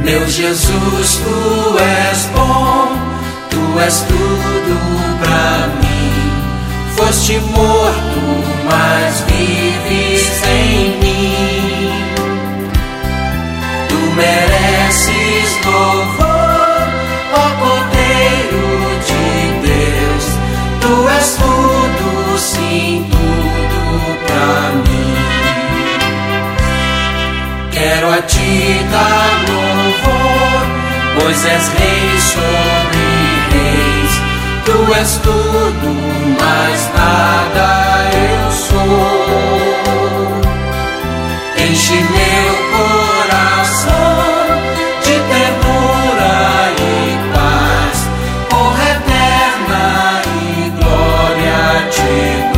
Meu Jesus, tu és bom, tu és tudo pra mim. Foste morto, mas vives em mim. Tu mereces louvor, ó Cordeiro de Deus. Tu és tudo, sim, tudo pra mim. Quero a ti dar louvor, pois és rei sobre reis. Tu és tudo, mas nada eu sou. Enche meu coração de ternura e paz, honra eterna e glória te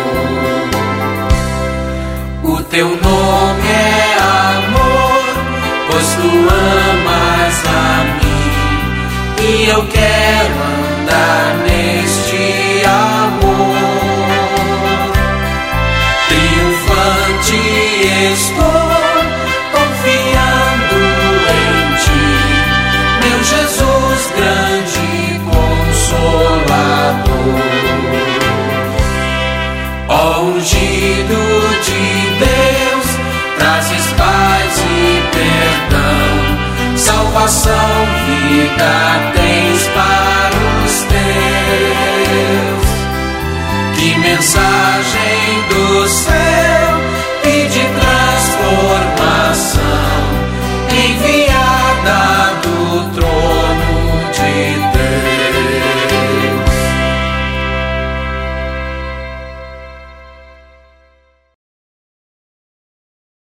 dou. O teu nome é amor, pois tu amas a mim, e eu quero andar neste amor. Triunfante estou, confiando em ti, meu Jesus, grande consolador. Ó ungido de Deus, trazes paz e perdão, salvação, vida tens para os teus. Que mensagem do céu